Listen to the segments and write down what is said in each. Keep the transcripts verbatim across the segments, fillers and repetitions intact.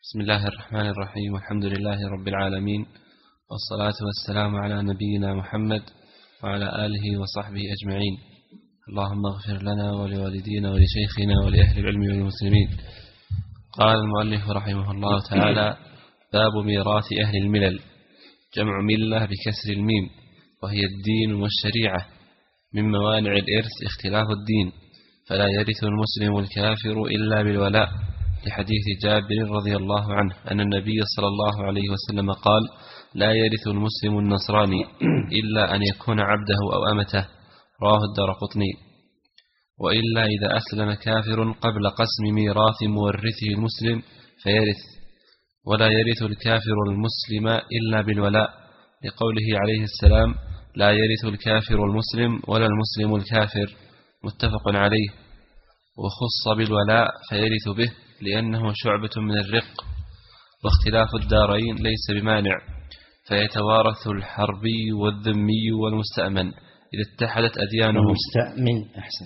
بسم الله الرحمن الرحيم، والحمد لله رب العالمين، والصلاة والسلام على نبينا محمد وعلى آله وصحبه أجمعين. اللهم اغفر لنا ولوالدينا ولشيخنا ولأهل العلم والمسلمين. قال المؤلف رحمه الله تعالى: باب ميراث أهل الملل. جمع ملة بكسر الميم، وهي الدين والشريعة. من موانع الإرث اختلاف الدين، فلا يرث المسلم الكافر إلا بالولاء، لحديث جابر رضي الله عنه أن النبي صلى الله عليه وسلم قال: لا يرث المسلم النصراني إلا أن يكون عبده أو أمته. رواه الدارقطني. وإلا إذا أسلم كافر قبل قسم ميراث مورثه المسلم فيرث، ولا يرث الكافر المسلم إلا بالولاء، لقوله عليه السلام: لا يرث الكافر المسلم ولا المسلم الكافر، متفق عليه. وخص بالولاء فيرث به لأنه شعبة من الرق، واختلاف الدارين ليس بمانع، فيتوارث الحربي والذمي والمستأمن إذا اتحدت أديانهم. والمستأمن أحسن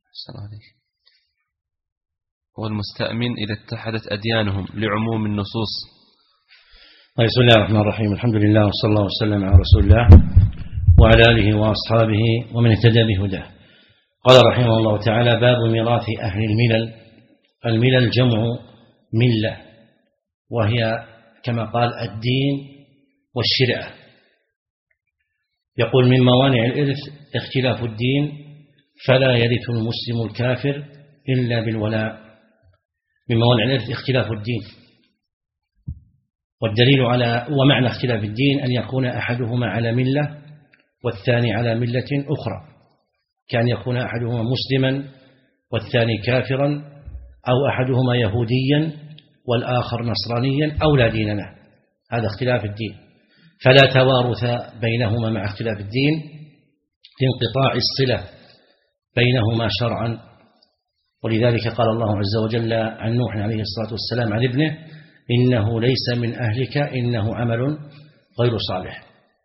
والمستأمن إذا اتحدت أديانهم لعموم النصوص. بسم الله الرحمن الرحيم. الحمد لله وصلى الله وسلم على رسول الله وعلى آله وأصحابه ومن اهتدى بهداه. قال رحمه الله تعالى: باب ميراث أهل الملل. الملل جمع ملة، وهي كما قال الدين والشريعة. يقول: من موانع الإرث اختلاف الدين، فلا يرث المسلم الكافر إلا بالولاء. من موانع الإرث اختلاف الدين، والدليل على ومعنى اختلاف الدين أن يكون أحدهما على ملة والثاني على ملة أخرى، كان يكون أحدهما مسلما والثاني كافرا، أو أحدهما يهوديا والآخر نصرانيا أو لا دين له. هذا اختلاف الدين، فلا توارث بينهما مع اختلاف الدين لانقطاع الصلة بينهما شرعا. ولذلك قال الله عز وجل عن نوح عليه الصلاة والسلام عن ابنه: إنه ليس من أهلك إنه عمل غير صالح.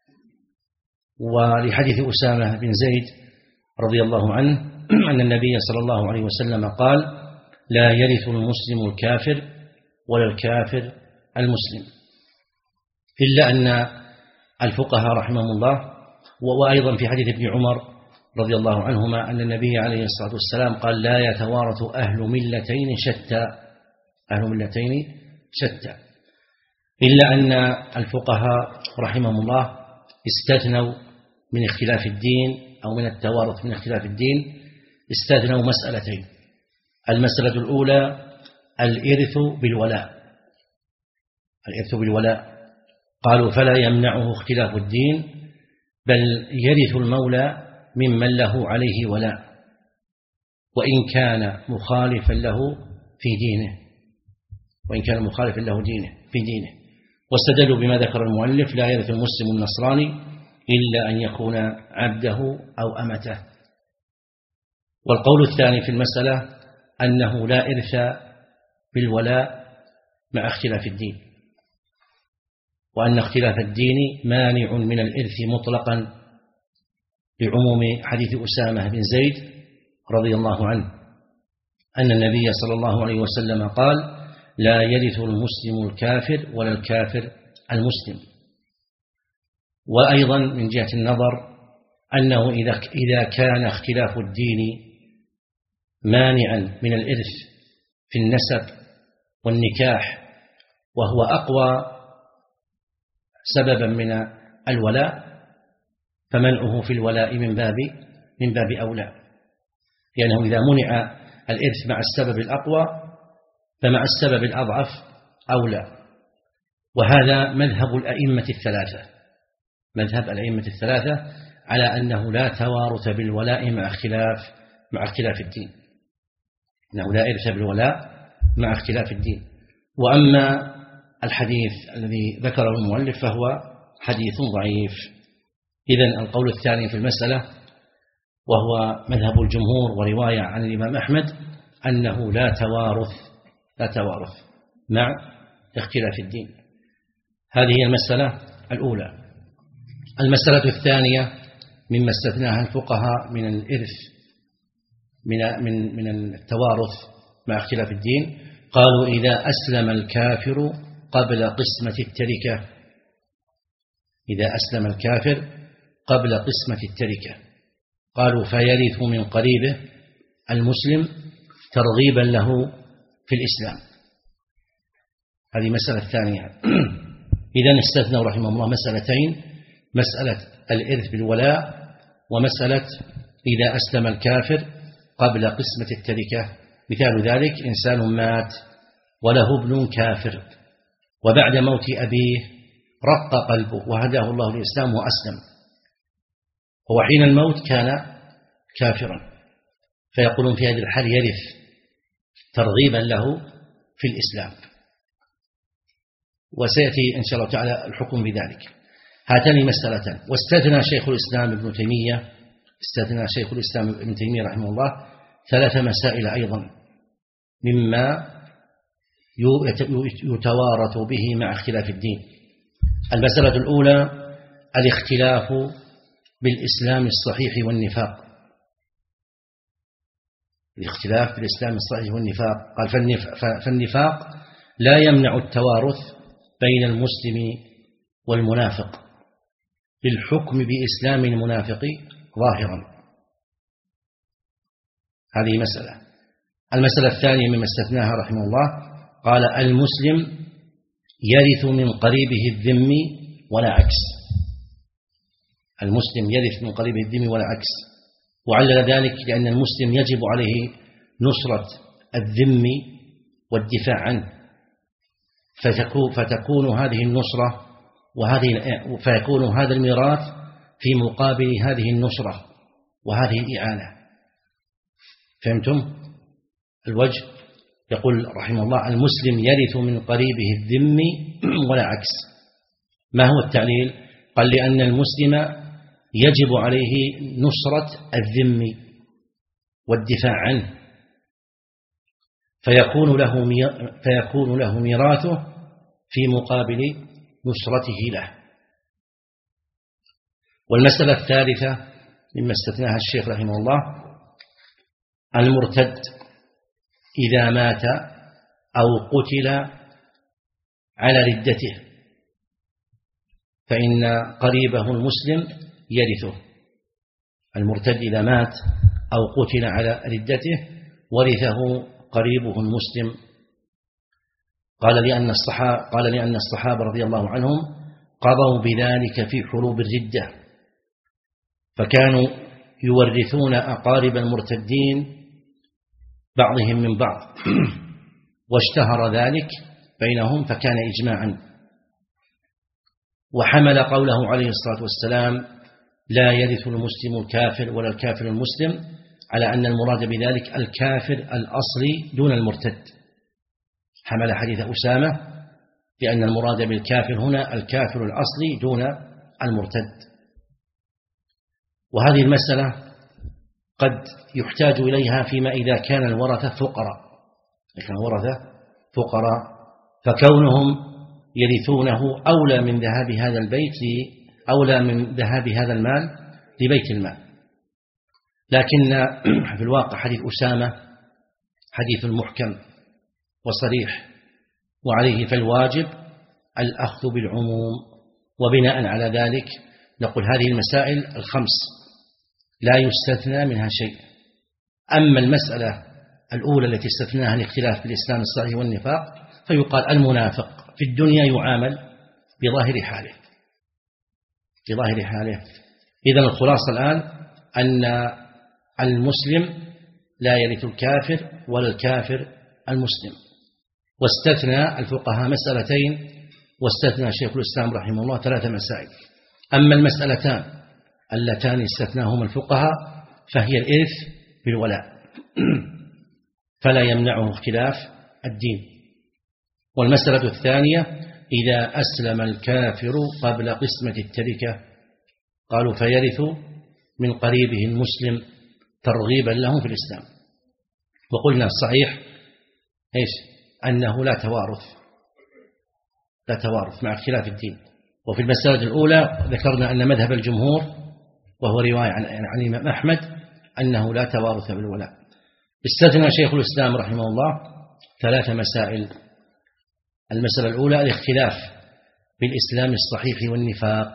ولحديث أسامة بن زيد رضي الله عنه أن النبي صلى الله عليه وسلم قال: لا يرث المسلم الكافر ولا الكافر المسلم. إلا أن الفقهاء رحمهم الله، وأيضا في حديث ابن عمر رضي الله عنهما أن النبي عليه الصلاة والسلام قال: لا يتوارث أهل ملتين شتى أهل ملتين شتى إلا أن الفقهاء رحمهم الله استثنوا من اختلاف الدين أو من التوارث من اختلاف الدين، استثنوا مسألتين. المسألة الأولى الإرث بالولاء. الإرث بالولاء قالوا: فلا يمنعه اختلاف الدين، بل يرث المولى ممن له عليه ولاء، وإن كان مخالفا له في دينه وإن كان مخالفا له دينه في دينه واستدلوا بما ذكر المؤلف: لا يرث المسلم النصراني إلا أن يكون عبده أو أمته. والقول الثاني في المسألة أنه لا إرث بالولاء مع اختلاف الدين، وأن اختلاف الدين مانع من الإرث مطلقا، لعموم حديث أسامة بن زيد رضي الله عنه أن النبي صلى الله عليه وسلم قال: لا يرث المسلم الكافر ولا الكافر المسلم. وأيضا من جهة النظر أنه إذا كان اختلاف الدين مانعا من الإرث في النسب والنكاح، وهو أقوى سببا من الولاء، فمنعه في الولاء من باب من باب أولى، لأنه إذا منع الإرث مع السبب الأقوى فمع السبب الأضعف أولى. وهذا مذهب الأئمة الثلاثة مذهب الأئمة الثلاثة على أنه لا توارث بالولاء مع اختلاف مع اختلاف الدين، أنه لا إرث بالولاء مع اختلاف الدين. وأما الحديث الذي ذكره المؤلف فهو حديث ضعيف. إذن القول الثاني في المسألة، وهو مذهب الجمهور ورواية عن الإمام أحمد، أنه لا توارث لا توارث مع اختلاف الدين. هذه هي المسألة الأولى. المسألة الثانية مما استثناها الفقهاء من الإرث من من من التوارث مع اختلاف الدين، قالوا إذا أسلم الكافر قبل قسمة التركة، إذا أسلم الكافر قبل قسمة التركة، قالوا فيرث من قريبه المسلم ترغيبا له في الإسلام. هذه مسألة ثانية. إذن استثنوا رحمه الله مسألتين: مسألة الإرث بالولاء، ومسألة إذا أسلم الكافر قبل قسمة التركة. مثال ذلك: إنسان مات وله ابن كافر، وبعد موت أبيه رق قلبه وهداه الله للإسلام وأسلم، هو حين الموت كان كافرا، فيقولون في هذه الحال يرث ترغيبا له في الإسلام، وسيأتي إن شاء الله تعالى الحكم بذلك. هاتان مسألتان. واستثنى شيخ الإسلام ابن تيمية استثنى شيخ الإسلام ابن تيمية رحمه الله ثلاث مسائل أيضا مما يتوارث به مع اختلاف الدين. المسألة الأولى: الاختلاف بالإسلام الصحيح والنفاق. الاختلاف بالإسلام الصحيح والنفاق. قال: فالنفاق لا يمنع التوارث بين المسلم والمنافق بالحكم بإسلام المنافق ظاهرا. هذه مسألة. المسألة الثانية مما استثناها رحمه الله: قال: المسلم يرث من قريبه الذمي ولا عكس. المسلم يرث من قريبه الذمي ولا عكس، وعلل ذلك لأن المسلم يجب عليه نصرة الذمي والدفاع عنه، فتكون هذه النصرة وهذه فيكون هذا الميراث في مقابل هذه النصرة وهذه الإعانة. فهمتم الوجه؟ يقول رحمه الله: المسلم يرث من قريبه الذمي ولا عكس. ما هو التعليل؟ قال: لأن المسلم يجب عليه نصرة الذمي والدفاع عنه، فيكون له فيكون له ميراثه في مقابل نصرته له. والمسألة الثالثة مما استثناها الشيخ رحمه الله: المرتد إذا مات أو قتل على ردته فإن قريبه المسلم يرثه. المرتد إذا مات أو قتل على ردته ورثه قريبه المسلم. قال لأن الصحابة قال لأن الصحابة رضي الله عنهم قضوا بذلك في حروب الردة، فكانوا يورثون أقارب المرتدين بعضهم من بعض، واشتهر ذلك بينهم فكان إجماعا. وحمل قوله عليه الصلاة والسلام: لا يرث المسلم الكافر ولا الكافر المسلم، على أن المراد بذلك الكافر الأصلي دون المرتد. حمل حديث أسامة بأن المراد بالكافر هنا الكافر الأصلي دون المرتد. وهذه المسألة قد يحتاج إليها فيما إذا كان الورثة فقراء، لكن الورثة فقراء فكونهم يرثونه أولى من ذهاب هذا البيت أولى من ذهاب هذا المال لبيت المال. لكن في الواقع حديث أسامة حديث محكم وصريح، وعليه فالواجب الأخذ بالعموم. وبناء على ذلك نقول هذه المسائل الخمس لا يستثنى منها شيء. أما المسألة الأولى التي استثناها الاختلاف في الإسلام الصحيح والنفاق، فيقال المنافق في الدنيا يعامل بظاهر حاله بظاهر حاله. إذن الخلاصة الآن أن المسلم لا يرث الكافر ولا الكافر المسلم. واستثنى الفقهاء مسألتين، واستثنى شيخ الإسلام رحمه الله ثلاث مسائل. أما المسألتان اللتان استثناهما الفقهاء فهي الإرث بالولاء فلا يمنعه اختلاف الدين. والمسألة الثانية: إذا أسلم الكافر قبل قسمة التركة، قالوا فيرث من قريبه المسلم ترغيبا له في الإسلام. وقلنا الصحيح إيش؟ أنه لا توارث لا توارث مع اختلاف الدين. وفي المسألة الأولى ذكرنا أن مذهب الجمهور، وهو رواية عن عن الإمام أحمد، أنه لا توارث بالولاء. استثنى شيخ الإسلام رحمه الله ثلاث مسائل. المسألة الأولى الاختلاف بالإسلام الصحيح والنفاق،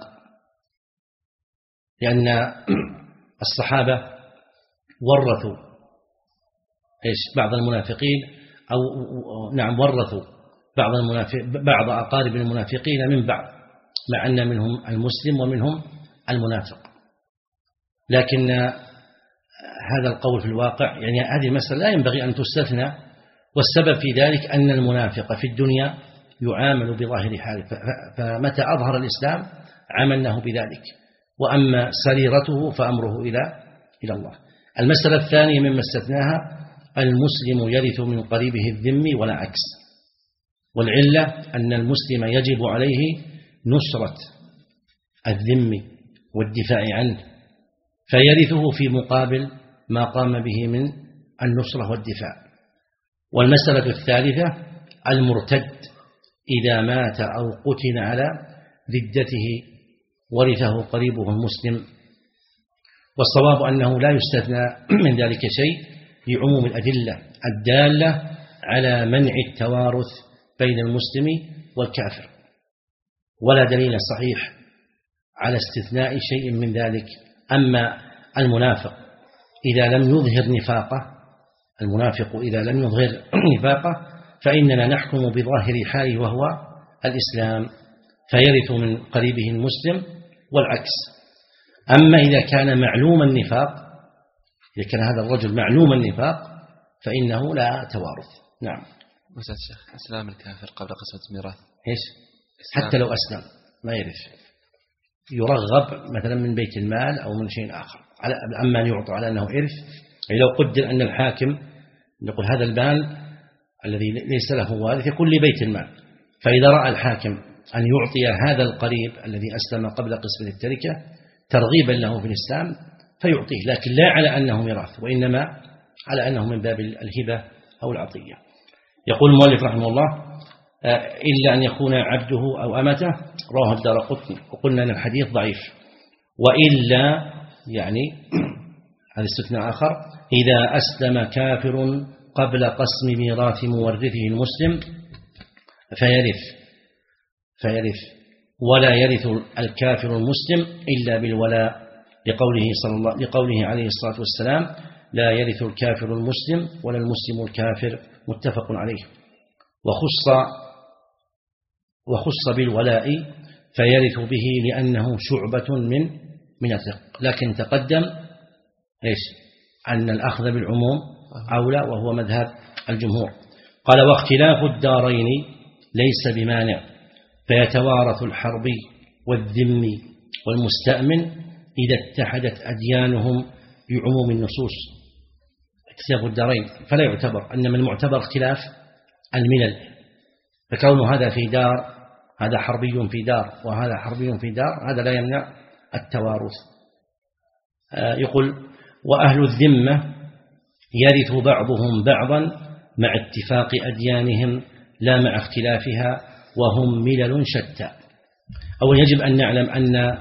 لأن الصحابة ورثوا إيش بعض المنافقين، أو نعم ورثوا بعض المنافق بعض أقارب المنافقين من بعض، مع أن منهم المسلم ومنهم المنافق. لكن هذا القول في الواقع يعني هذه المسألة لا ينبغي أن تستثنى، والسبب في ذلك أن المنافق في الدنيا يعامل بظاهر حاله، فمتى أظهر الإسلام عملناه بذلك، وأما سريرته فأمره إلى إلى الله. المسألة الثانية مما استثناها المسلم يرث من قريبه الذمي ولا عكس، والعلة أن المسلم يجب عليه نصرة الذمي والدفاع عنه، فيرثه في مقابل ما قام به من النصرة والدفاع. والمسألة الثالثة المرتد إذا مات أو قتل على ردته ورثه قريبه المسلم، والصواب أنه لا يستثنى من ذلك شيء لعموم الأدلة الدالة على منع التوارث بين المسلم والكافر، ولا دليل صحيح على استثناء شيء من ذلك. أما المنافق إذا لم يظهر نفاقه المنافق إذا لم يظهر نفاقه فإننا نحكم بظاهر حاله وهو الإسلام، فيرث من قريبه المسلم والعكس. أما إذا كان معلوم النفاق، إذا كان هذا الرجل معلوم النفاق فإنه لا توارث. نعم. أستاذ الشيخ، إسلام الكافر قبل قسمة الميراث إيش؟ حتى لو أسلم ما يرث، يرغب مثلا من بيت المال أو من شيء آخر، أما أن يعطى على أنه إرث. يعني لو قدر أن الحاكم يقول هذا المال الذي ليس له وارث يكون لبيت المال، فإذا رأى الحاكم أن يعطي هذا القريب الذي أسلم قبل قسمة التركة ترغيبا له في الإسلام فيعطيه، لكن لا على أنه ميراث، وإنما على أنه من باب الهبة أو العطية. يقول المؤلف رحمه الله إلا أن يكون عبده أو أمته، رواه الدارقطني، وقلنا أن الحديث ضعيف. وإلا يعني هذا استثناء آخر، إذا أسلم كافر قبل قسم ميراث مورثه المسلم فيرث فيرث ولا يرث الكافر المسلم إلا بالولاء، لقوله صلى الله لقوله عليه الصلاة والسلام لا يرث الكافر المسلم ولا المسلم الكافر، متفق عليه. وخص وخص بالولاء فيرث به لأنه شعبة من من الرق، لكن تقدم إيش أن الأخذ بالعموم أولى، وهو مذهب الجمهور. قال واختلاف الدارين ليس بمانع، فيتوارث الحربي والذمي والمستأمن إذا اتحدت أديانهم بعموم النصوص. اختلاف الدارين فلا يعتبر، أنما المعتبر اختلاف الملل، فكون هذا في دار هذا حربي في دار وهذا حربي في دار هذا لا يمنع التوارث. يقول وأهل الذمة يرث بعضهم بعضا مع اتفاق أديانهم لا مع اختلافها، وهم ملل شتى. أو يجب أن نعلم أن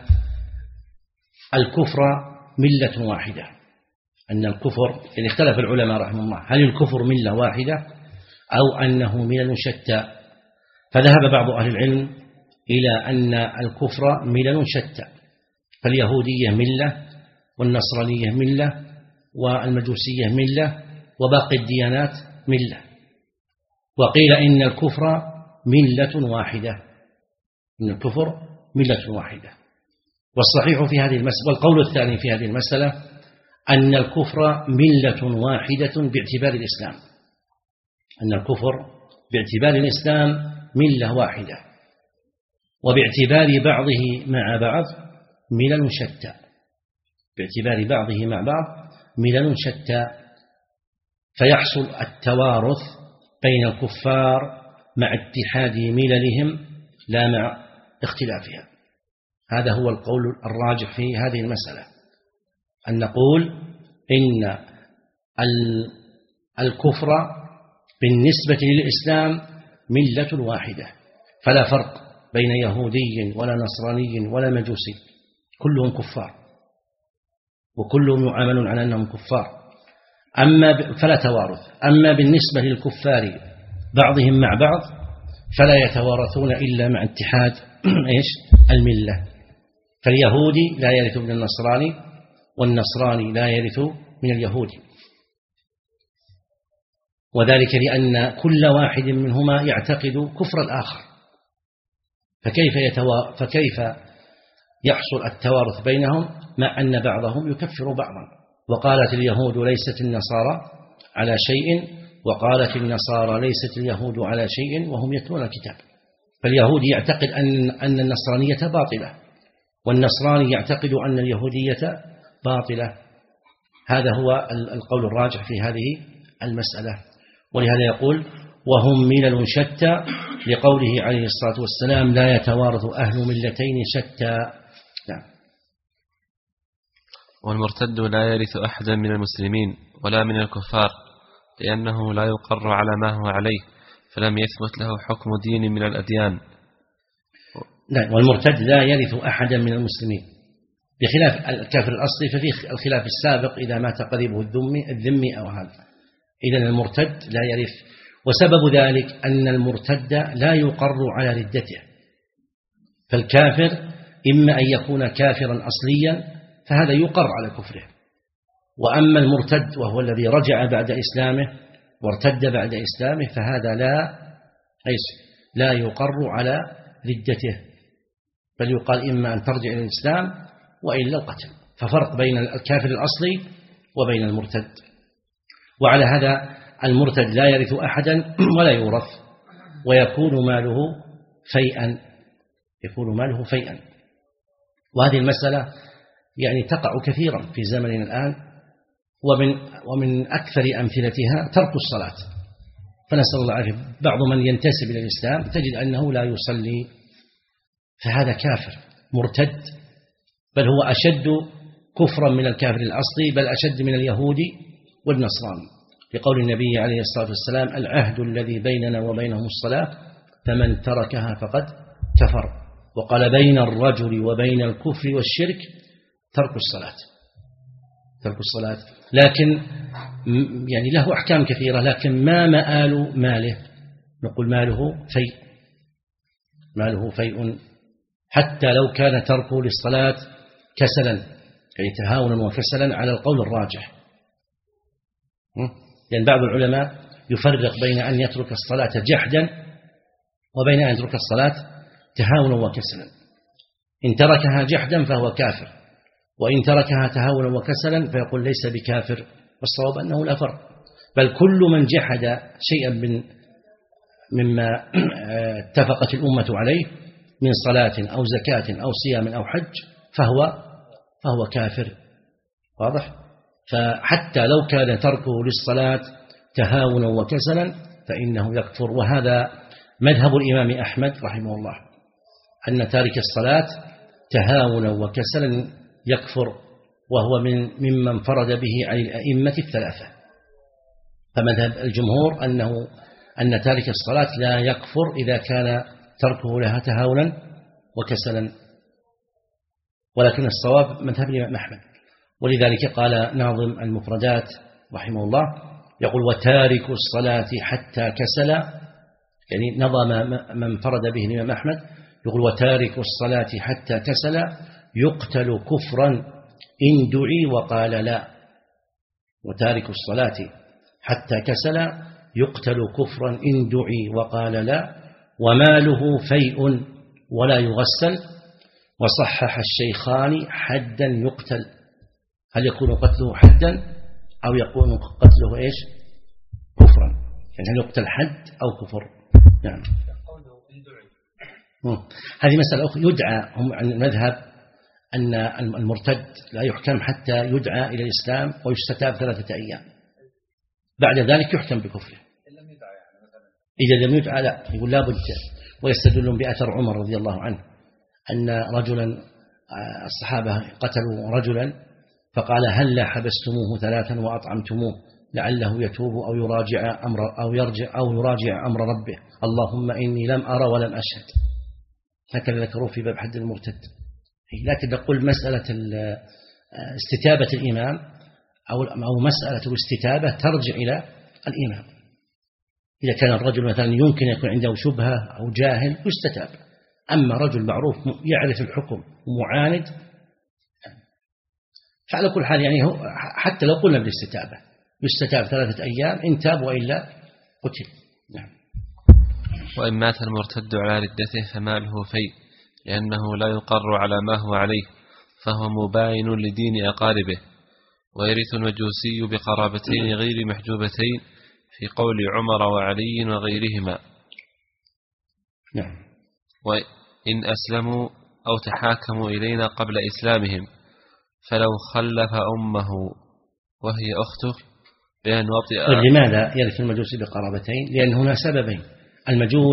الكفر ملة واحدة، أن الكفر يعني اختلف العلماء رحمه الله هل الكفر ملة واحدة أو أنه ملل شتى، فذهب بعض أهل العلم إلى أن الكفر ملل شتى، فاليهودية ملة والنصرانية ملة والمجوسية ملة وباقي الديانات ملة. وقيل إن الكفر ملة واحدة، إن الكفر ملة واحدة. والصحيح في هذه المسألة، والقول الثاني في هذه المسألة أن الكفر ملة واحدة باعتبار الإسلام، أن الكفر باعتبار الإسلام ملة واحدة، وباعتبار بعضه مع بعض ملل شتى، باعتبار بعضه مع بعض ملل شتى، فيحصل التوارث بين الكفار مع اتحاد مللهم لا مع اختلافها. هذا هو القول الراجح في هذه المسألة، أن نقول إن الكفر بالنسبة للإسلام ملة واحدة، فلا فرق بين يهودي ولا نصراني ولا مجوسي، كلهم كفار وكلهم يعاملون على أنهم كفار. أما فلا توارث. أما بالنسبة للكفار بعضهم مع بعض فلا يتوارثون إلا مع اتحاد إيش الملة. فاليهودي لا يرث من النصراني، والنصراني لا يرث من اليهودي، وذلك لأن كل واحد منهما يعتقد كفر الآخر، فكيف, يتوا... فكيف يحصل التوارث بينهم مع أن بعضهم يكفر بعضا؟ وقالت اليهود ليست النصارى على شيء، وقالت النصارى ليست اليهود على شيء وهم يتلون الكتاب. فاليهودي يعتقد أن أن النصرانية باطلة، والنصراني يعتقد أن اليهودية باطلة. هذا هو القول الراجح في هذه المسألة. ولهذا يقول وهم ملل شتى، لقوله عليه الصلاة والسلام لا يتوارث أهل ملتين شتى. نعم. والمرتد لا يرث أحدا من المسلمين ولا من الكفار، لأنه لا يقر على ما هو عليه، فلم يثبت له حكم دين من الأديان. لا، والمرتد لا يرث أحدا من المسلمين، بخلاف الكافر الأصلي ففي الخلاف السابق إذا مات قريبه الذمي الذمي أو هذا. إذن المرتد لا يرث، وسبب ذلك أن المرتد لا يقر على ردته. فالكافر إما أن يكون كافرا أصليا فهذا يقر على كفره، وأما المرتد وهو الذي رجع بعد إسلامه وارتد بعد إسلامه فهذا لا لا يقر على ردته، بل يقال إما أن ترجع إلى الإسلام وإلا القتل. ففرق بين الكافر الأصلي وبين المرتد. وعلى هذا المرتد لا يرث أحدا ولا يورث، ويكون ماله فيئا يكون ماله فيئا وهذه المسألة يعني تقع كثيرا في زمننا الآن، ومن ومن أكثر أمثلتها ترك الصلاة. فنسأل الله العافية، بعض من ينتسب إلى الإسلام تجد أنه لا يصلي، فهذا كافر مرتد، بل هو أشد كفرا من الكافر الأصلي، بل أشد من اليهودي والنصراني، لقول النبي عليه الصلاة والسلام العهد الذي بيننا وبينهم الصلاة فمن تركها فقد كفر. وقال بين الرجل وبين الكفر والشرك ترك الصلاة ترك الصلاة لكن يعني له أحكام كثيرة، لكن ما مآل ماله؟ نقول ماله فيء ماله فيء حتى لو كان تركه للصلاة كسلا، يعني تهاونا وكسلا على القول الراجح. لأن يعني بعض العلماء يفرق بين أن يترك الصلاة جحدا وبين أن يترك الصلاة تهاونا وكسلا. إن تركها جحدا فهو كافر، وإن تركها تهاونا وكسلا فيقول ليس بكافر، والصواب أنه لا فرق، بل كل من جحد شيئا من مما اتفقت الأمة عليه من صلاة أو زكاة أو صيام أو حج فهو فهو كافر. واضح؟ فحتى لو كان تركه للصلاة تهاونا وكسلا فإنه يكفر. وهذا مذهب الإمام أحمد رحمه الله، أن تارك الصلاة تهاونا وكسلا يكفر، وهو من ممن فرد به عن الأئمة الثلاثة. فمذهب الجمهور أنه أن تارك الصلاة لا يكفر إذا كان تركه لها تهاونا وكسلا، ولكن الصواب مذهب الإمام أحمد. ولذلك قال ناظم المفردات رحمه الله يقول وتارك الصلاة حتى كسل، يعني نظم من فرد به الإمام أحمد، يقول وتارك الصلاة حتى كسل يقتل كفرا إن دعي وقال لا. وتارك الصلاة حتى كسل يقتل كفرا إن دعي وقال لا، وماله فيء ولا يغسل، وصحح الشيخان حدا يقتل. هل يكون قتله حدا أو يكون قتله إيش كفرا؟ يعني هل يقتل حد أو كفر؟ نعم. هذه مسألة أخرى. يدعى هم عن المذهب أن المرتد لا يحكم حتى يدعى إلى الإسلام ويستتاب ثلاثة أيام، بعد ذلك يحكم بكفره. إذا لم يدعى لا، يقول لا بد. ويستدلون بأثر عمر رضي الله عنه أن رجلا الصحابة قتلوا رجلا فقال هل حبستموه ثلاثا وأطعمتموه لعله يتوب أو يراجع أمر أو يرجع أو يراجع أمر ربه، اللهم إني لم أرى ولم أشهد. هكذا ذكروا في باب حد المرتد. لكن نقول مسألة استتابة الإمام أو أو مسألة الاستتابة ترجع إلى الإمام. إذا كان الرجل مثلا يمكن يكون عنده شبهة أو جاهل يستتاب. أما رجل معروف يعرف الحكم ومعاند، فعلى كل حال يعني هو حتى لو قلنا بالاستتابة يستتاب ثلاثة أيام، إن تاب وإلا قتل. نعم. وإن مات المرتد على ردته فماله فيء، لأنه لا يقر على ما هو عليه، فهو مباين لدين أقاربه. ويرث المجوسي بقرابتين غير محجوبتين في قول عمر وعلي وغيرهما. نعم. وإن أسلموا أو تحاكموا إلينا قبل إسلامهم، فلو خلف أمه وهي أخته بأن وطئ. لماذا يرث المجوس بقرابتين؟ لأن هنا سببين: المجوس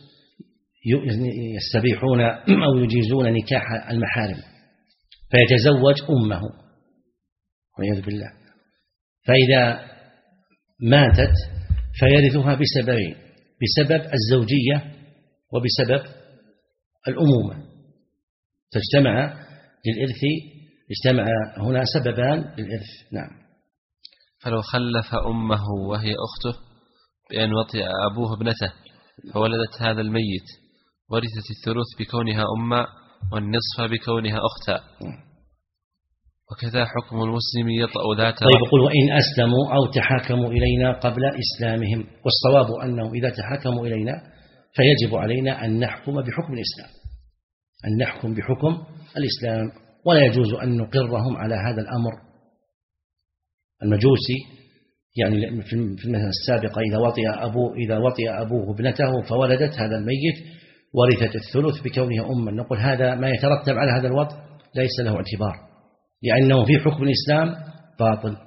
يستبيحون أو يجيزون نكاح المحارم فيتزوج أمه والعياذ بالله، فإذا ماتت فيرثها بسببين: بسبب الزوجية وبسبب الأمومة. فاجتمع للإرث اجتمع هنا سببان للإرث. نعم. فلو خلف أمه وهي أخته بأن وطئ أبوه ابنته فولدت هذا الميت، ورثت الثلث بكونها أما والنصف بكونها أختا. وكذا حكم المسلم يطأ ذات. طيب يقول: وإن أسلموا أو تحاكموا إلينا قبل إسلامهم. والصواب أنه إذا تحاكموا إلينا فيجب علينا أن نحكم بحكم الإسلام، أن نحكم بحكم الإسلام، ولا يجوز أن نقرهم على هذا الأمر. المجوسي يعني في المثل السابقة إذا وطئ أبوه إذا وطئ أبوه ابنته فولدت هذا الميت ورثت الثلث بكونها أما، نقول هذا ما يترتب على هذا الوطء ليس له اعتبار، لأنه في حكم الإسلام باطل.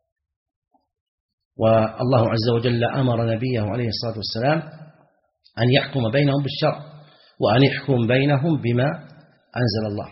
والله عز وجل أمر نبيه عليه الصلاة والسلام أن يحكم بينهم بالشرع، وأن يحكم بينهم بما أنزل الله.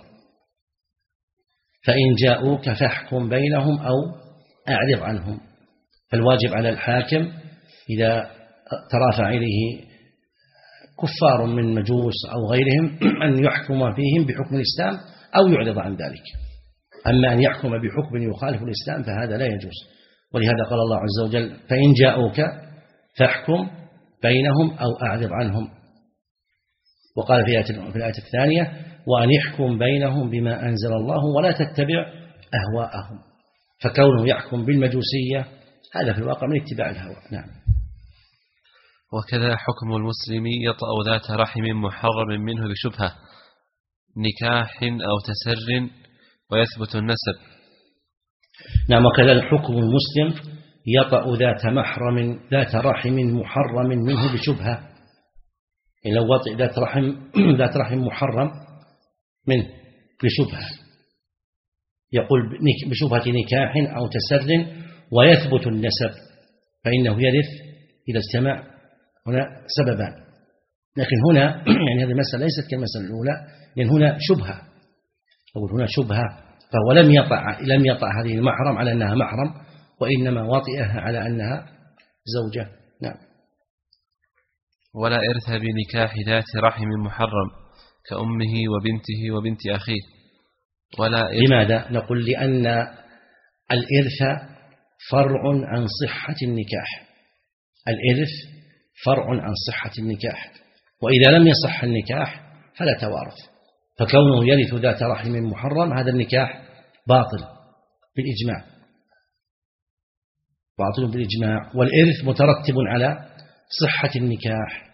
فإن جاءوك فاحكم بينهم أو أعرض عنهم. فالواجب على الحاكم إذا ترافع إليه كفار من مجوس أو غيرهم أن يحكم فيهم بحكم الإسلام أو يعرض عن ذلك. أما أن يحكم بحكم يخالف الإسلام فهذا لا يجوز. ولهذا قال الله عز وجل: فإن جاءوك فاحكم بينهم أو أعرض عنهم. وقال في الآية الثانية: وأن يحكم بينهم بما أنزل الله ولا تتبع أهواءهم. فكونه يحكم بالمجوسية هذا في الواقع من اتباع الهوى. نعم. وكذا حكم المسلم يطأ ذات رحم محرم منه بشبهة، نكاح أو تسر، ويثبت النسب. نعم. وكذا حكم المسلم يطأ ذات محرم ذات رحم محرم منه بشبهة. لو وطئ ذات رحم ذات رحم محرم منه بشبهة، يقول بشبهة نكاح أو تسر ويثبت النسب، فإنه يرث إذا اجتمع. هنا سببان، لكن هنا يعني هذه المسألة ليست كالمسألة الأولى، لأن هنا شبهة. أقول هنا شبهة، فهو لم يطع لم يطع هذه المحرم على أنها محرم، وإنما وطئها على أنها زوجة. نعم. ولا إرث بنكاح ذات رحم محرم كأمه وبنته وبنت أخيه. ولا إرث. لماذا؟ نقول لأن الإرث فرع عن صحة النكاح. الإرث فرع عن صحة النكاح، وإذا لم يصح النكاح فلا توارث. فكونه يرث ذات رحم محرم هذا النكاح باطل بالإجماع، باطل بالإجماع، والإرث مترتب على صحة النكاح.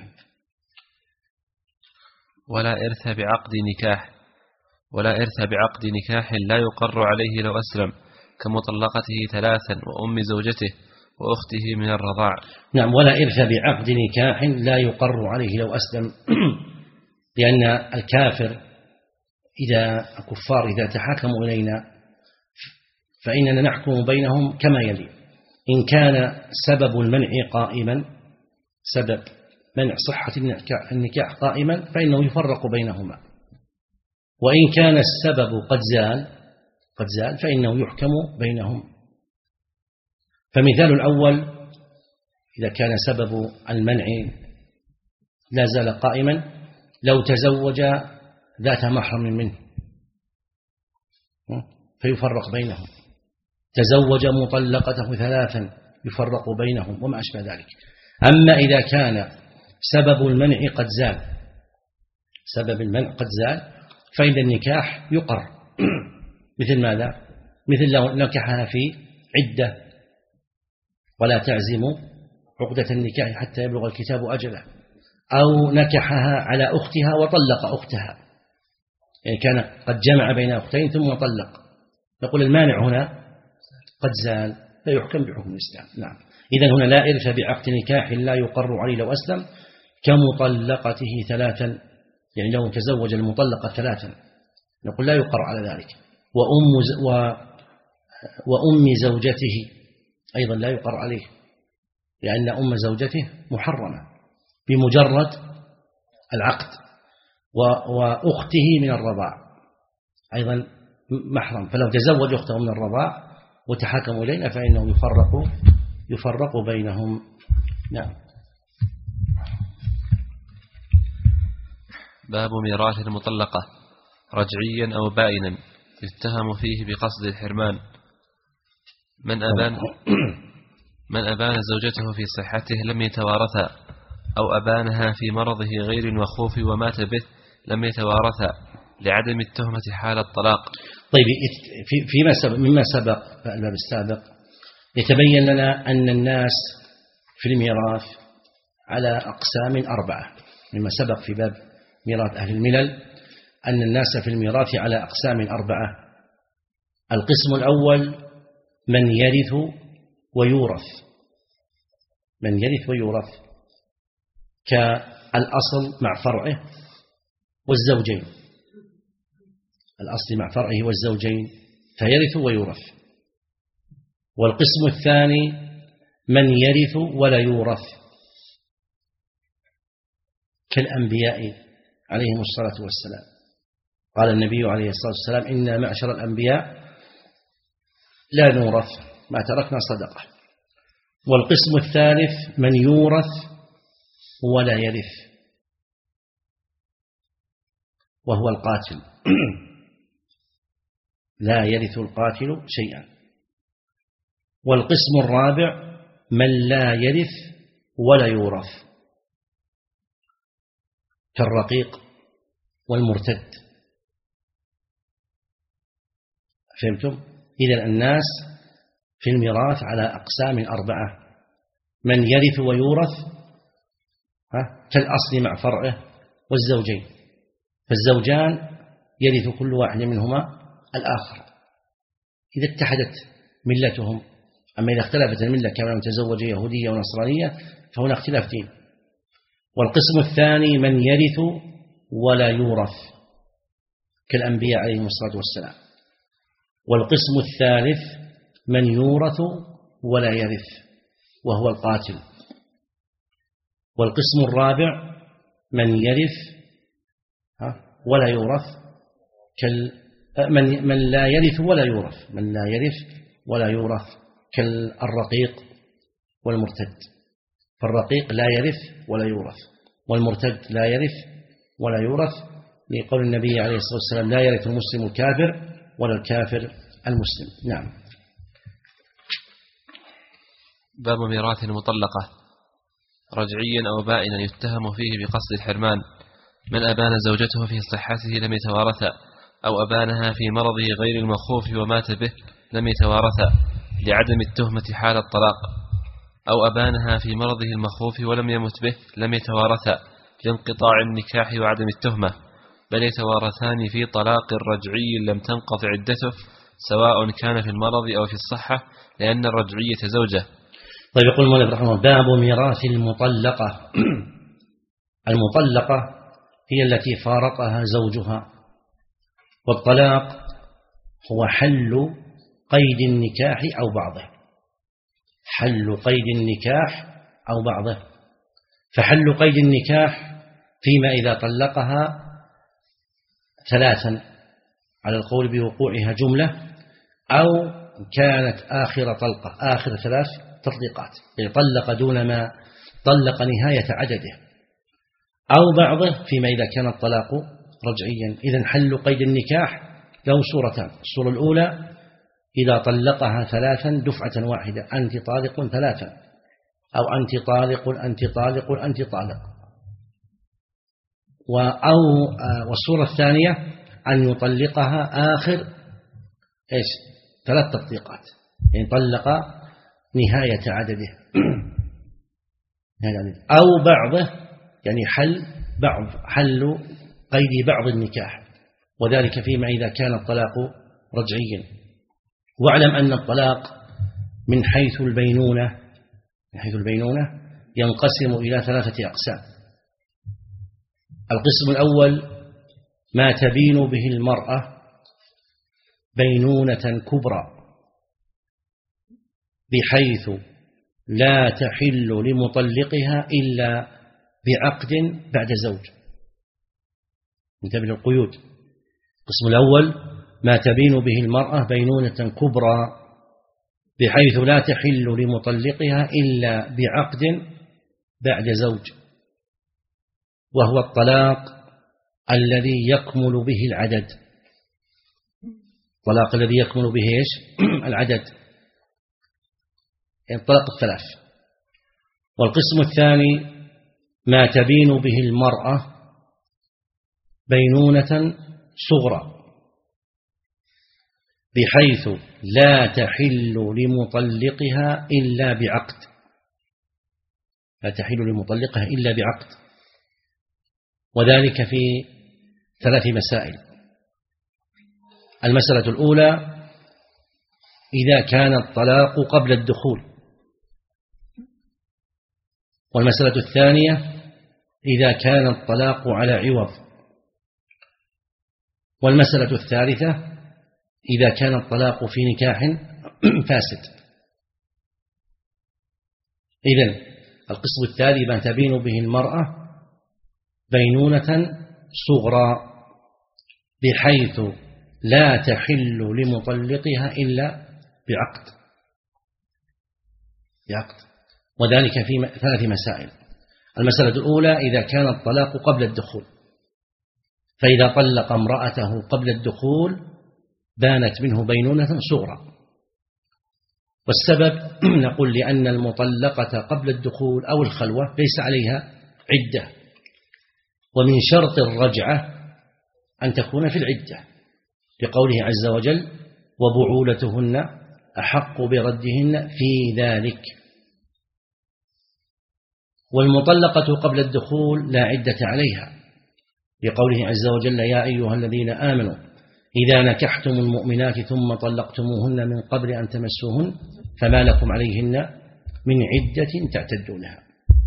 ولا إرث بعقد نكاح ولا إرث بعقد نكاح لا يقر عليه لو أسلم، كمطلقته ثلاثا وأم زوجته وأخته من الرضاع. نعم. ولا إرث بعقد نكاح لا يقر عليه لو أسلم، لأن الكافر إذا الكفار إذا تحاكموا إلينا فإننا نحكم بينهم كما يلي: إن كان سبب المنع قائما، سبب منع صحة النكاح قائما، فإنه يفرق بينهما. وإن كان السبب قد زال قد زال فإنه يحكم بينهم. فمثال الأول: إذا كان سبب المنع لا زال قائما، لو تزوج ذات محرم منه فيفرق بينهم، تزوج مطلقته ثلاثا يفرق بينهم، وما أشبه ذلك. أما إذا كان سبب المنع قد زال سبب المنع قد زال فإن النكاح يقر مثل ماذا؟ مثل لو نكحها في عدة ولا تعزموا عقدة النكاح حتى يبلغ الكتاب أجله، أو نكحها على أختها وطلق أختها، يعني كان قد جمع بين أختين ثم طلق، نقول المانع هنا قد زال فيحكم بحكم الإسلام. نعم. إذن هنا لا إرث بعقد نكاح لا يقر عليه لو أسلم كمطلقته ثلاثا، يعني لو تزوج المطلقة ثلاثا نقول لا يقر على ذلك. وأم, ز... و... وأم زوجته أيضا لا يقر عليه، لأن أم زوجته محرمة بمجرد العقد، و... وأخته من الرضاع أيضا محرم، فلو تزوج أخته من الرضاع وتحاكموا إلينا فإنه يفرق يفرق بينهم. نعم. باب ميراث المطلقة رجعيا أو بائنا يتهم فيه بقصد الحرمان. من أبان من أبان زوجته في صحته لم يتوارثا، أو أبانها في مرضه غير المخوف ومات به لم يتوارثا لعدم التهمة حال الطلاق. طيب، فيما سبق مما سبق في الباب السابق يتبين لنا أن الناس في الميراث على أقسام أربعة. مما سبق في باب ميراث أهل الملل أن الناس في الميراث على أقسام أربعة. القسم الأول من يرث ويورث، من يرث ويورث كالأصل مع فرعه والزوجين، الأصل مع فرعه والزوجين فيرث ويورث. والقسم الثاني من يرث ولا يورث كالأنبياء عليهم الصلاة والسلام. قال النبي عليه الصلاة والسلام: إنا معشر الأنبياء لا نورث ما تركنا صدقة. والقسم الثالث من يورث ولا يرث وهو القاتل لا يرث القاتل شيئا. والقسم الرابع من لا يرث ولا يورث كالرقيق والمرتد. فهمتم؟ إذن الناس في الميراث على أقسام أربعة: من يرث ويورث كالأصل مع فرعه والزوجين، فالزوجان يرث كل واحد منهما الآخر إذا اتحدت ملتهم. أما إذا اختلفت الملة كما تزوج يهودية ونصرانية فهنا اختلاف دين. والقسم الثاني من يرث ولا يورث كالأنبياء عليهم الصلاة والسلام. والقسم الثالث من يورث ولا يرث وهو القاتل. والقسم الرابع من يرث ولا يورث كال من من لا يرث ولا يورث من لا يرث ولا يورث كالرقيق والمرتد. فالرقيق لا يرث ولا يورث، والمرتد لا يرث ولا يورث، لقول النبي عليه الصلاة والسلام: لا يرث المسلم الكافر ولا الكافر المسلم. نعم. باب ميراث المطلقة رجعيا أو بائنا يتهم فيه بقصد الحرمان. من أبان زوجته في صحته لم يتوارثا، أو أبانها في مرضه غير المخوف ومات به لم يتوارثا لعدم التهمة حال الطلاق، أو أبانها في مرضه المخوف ولم يمت به لم يتوارثا لانقطاع النكاح وعدم التهمة، بل يتوارثان في طلاق رجعي لم تنقطع عدته سواء كان في المرض أو في الصحة، لأن الرجعية زوجة. طيب، يقول المؤلف رحمه الله: باب ميراث المطلقة. المطلقة هي التي فارقها زوجها، والطلاق هو حل قيد النكاح أو بعضه، حل قيد النكاح أو بعضه. فحل قيد النكاح فيما إذا طلقها ثلاثا على القول بوقوعها جملة، أو كانت آخر طلقة آخر ثلاث تطليقات، يعني طلق دون ما طلق نهاية عدده، أو بعضه فيما إذا كان الطلاق رجعيا. إذن حل قيد النكاح له صورتان: الصورة الأولى إذا طلقها ثلاثا دفعة واحدة: أنت طالق ثلاثا. أو أنت طالق أنت طالق أنت طالق. أو والصورة الثانية أن يطلقها آخر إيش ثلاث تطليقات، يعني طلق نهاية عدده أو بعضه، يعني حل بعض حل قيد بعض النكاح، وذلك فيما إذا كان الطلاق رجعيا. واعلم أن الطلاق من حيث البينونة من حيث البينونة ينقسم إلى ثلاثة أقسام. القسم الأول ما تبين به المرأة بينونة كبرى بحيث لا تحل لمطلقها إلا بعقد بعد زوج، انتبه للقيود. القسم الأول ما تبين به المرأة بينونة كبرى بحيث لا تحل لمطلقها إلا بعقد بعد زوج، وهو الطلاق الذي يكمل به العدد. الطلاق الذي يكمل به إيش؟ العدد، يعني الطلاق الثلاث. والقسم الثاني ما تبين به المرأة بينونة صغرى بحيث لا تحل لمطلقها إلا بعقد لا تحل لمطلقها إلا بعقد وذلك في ثلاث مسائل. المسألة الأولى إذا كان الطلاق قبل الدخول، والمسألة الثانية إذا كان الطلاق على عوض، والمسألة الثالثة إذا كان الطلاق في نكاح فاسد. إذن القسم الثاني ما تبين به المرأة بينونة صغرى بحيث لا تحل لمطلقها إلا بعقد بعقد وذلك في ثلاث مسائل. المسألة الأولى إذا كان الطلاق قبل الدخول، فإذا طلق امرأته قبل الدخول بانت منه بينونة صغرى. والسبب نقول لأن المطلقة قبل الدخول أو الخلوة ليس عليها عدة، ومن شرط الرجعة أن تكون في العدة لقوله عز وجل وبعولتهن أحق بردهن في ذلك. والمطلقة قبل الدخول لا عدة عليها لقوله عز وجل يا أيها الذين آمنوا إذا نكحتم المؤمنات ثم طلقتموهن من قبل أن تمسوهن فما لكم عليهن من عدة تعتدونها.